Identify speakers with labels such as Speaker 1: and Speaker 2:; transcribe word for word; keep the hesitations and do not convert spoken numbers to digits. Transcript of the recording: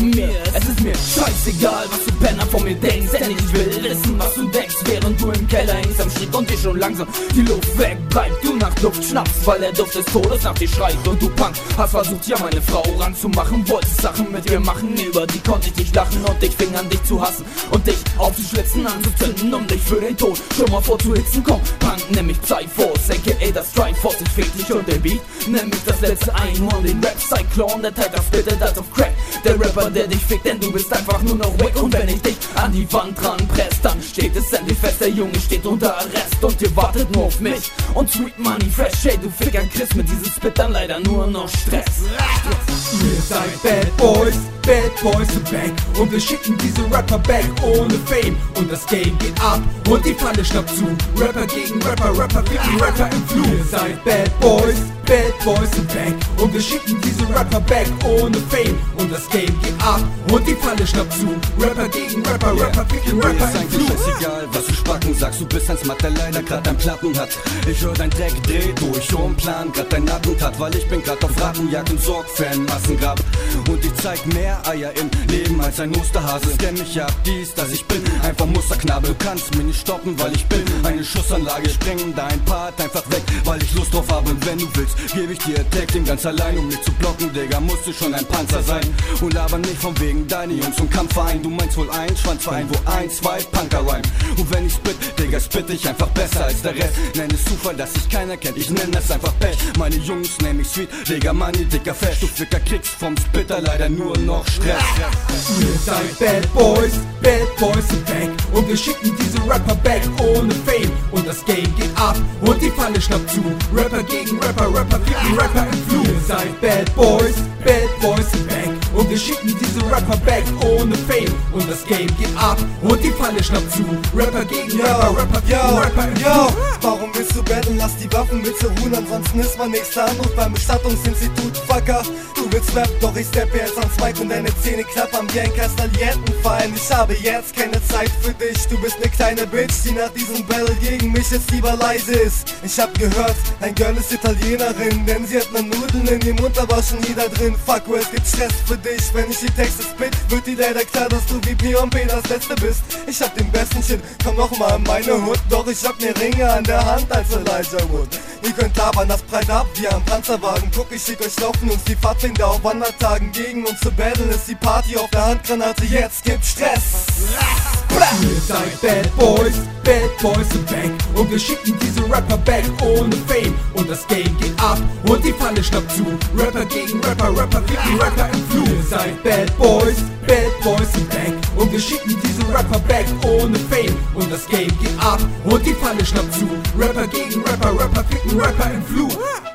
Speaker 1: mir. Es ist mir scheißegal, was du Penner von mir denkst, denn ich will wissen, was du denkst, während du im Keller hängst am Schritt und dir schon langsam die Luft weg bleibt. Du nach Luft schnappst, weil der Duft des Todes nach dir schreit und du Punk hast versucht, ja meine Frau ranzumachen, wolltest Sachen mit ihr machen, über die konnte ich nicht lachen und ich fing an dich zu hassen und dich aufzuschlitzen, anzuzünden, um dich für den Tod schon mal vorzuhitzen. Komm, Punk, nenn mich Psyforce, aka das Strikeforce, ich fick dich und den Beat, nenn mich das letzte Einhorn, den Rap-Cyclone, der teilt auf Bitte, das auf Crack, der Rapper, der dich fickt, denn du bist einfach nur noch weg und wenn ich dich an die Wand dran press, dann steht es endlich fest, der Junge steht unter Arrest und ihr wartet nur auf mich und Sweet Money Fresh, hey du Ficker kriegst mit diesem Spit dann leider nur noch Stress.
Speaker 2: Ihr seid Bad Boys, Bad Boys sind back und wir schicken diese Rapper back ohne Fame und das Game geht ab und die Falle schnappt zu. Rapper gegen Rapper, Rapper gegen Rapper im Flug. Ihr seid Bad Boys, Bad Boys sind back und wir schicken diese Rapper back ohne Fame und das Game geht ab und die Falle schnappt zu. Rapper gegen Rapper, yeah. Rapper gegen Rapper im Flug.
Speaker 3: Mir ist eigentlich scheißegal, was du Spacken sagst, du bist ein Smart, der leider grad ein Platten hat. Ich hör dein Dreck, dreh durch, um Plan, grad dein Attentat, weil ich bin grad auf Ratenjagd und sorg für ein Massengrab. Und ich zeig mehr Eier im Leben als ein Osterhase. Scann mich ab, dies, dass ich bin, einfach Musterknabe. Du kannst mich nicht stoppen, weil ich bin eine Schussanlage. Spreng dein Part einfach weg, weil ich Lust drauf habe. Und wenn du willst, gebe ich dir Attack, den ganz allein, um mich zu blocken, Digga, musst du schon ein Panzer sein. Und aber nicht von wegen deine Jungs und Kampfverein. Du meinst wohl ein Schwanzverein, wo ein, zwei Punker rhyme. Und wenn ich spit, Digga, spit ich einfach besser als der Rest. Nenn es Zufall, dass sich keiner kennt, ich nenn das einfach Pech. Meine Jungs nenn mich Sweet, Digga, Money, dicker Fest. Du Ficker kriegst vom Spitter leider nur noch Stress.
Speaker 2: Ihr seid Bad Boys, Bad Boys sind back und wir schicken diese Rapper back ohne Fame und das Game geht ab und die Falle schnappt zu. Rapper gegen Rapper, Rapper gegen Rapper im Flug. Ihr seid Bad Boys, Bad Boys sind back und wir schicken diese Rapper back ohne Fame und das Game geht ab und die Falle schnappt zu. Rapper gegen
Speaker 4: yo,
Speaker 2: Rapper, Rapper gegen
Speaker 4: yo,
Speaker 2: Rapper im
Speaker 4: yo.
Speaker 2: Flug.
Speaker 4: Warum willst du battlen? Lass die Waffen bitte ruhen, ansonsten ist mein nächster Anruf beim Bestattungsinstitut. Fucker, du willst Rap, doch ich steppe jetzt ans Mic und deine Zähne klappern wie ein Kastalientenverein. Ich habe jetzt keine Zeit für dich, du bist ne kleine Bitch, die nach diesem Battle gegen mich jetzt lieber leise ist. Ich hab gehört, dein Girl ist Italienerin, denn sie hat ne Nudeln in dem Mund, aber schon nie da drin. Fuck, es gibt Stress für dich, wenn ich die Texte spit, wird dir leider klar, dass du wie P und P das Letzte bist. Ich hab den besten Shit, komm noch mal in meine Hut, doch ich hab ne Ringe an der Hand als Elijah Wood. Ihr könnt labern, das breit ab wie am Panzerwagen. Guck, ich schick euch laufen uns die Pfadfinder auf Wandertagen. Gegen uns zu battlen ist die Party auf der Handgranate. Jetzt gibt's Stress.
Speaker 2: Ihr seid Bad Boys, Bad Boys sind back und wir schicken diese Rapper back ohne Fame und das Game geht ab und die Falle schnappt zu. Rapper gegen Rapper, Rapper gegen Rapper im Flug. Ihr seid Bad Boys, Bad Boys sind back und wir schicken diese Rapper back ohne Fame und das Game geht ab und die Falle schnappt zu. Rapper gegen Rapper, Rapper gegen Rapper im Flug.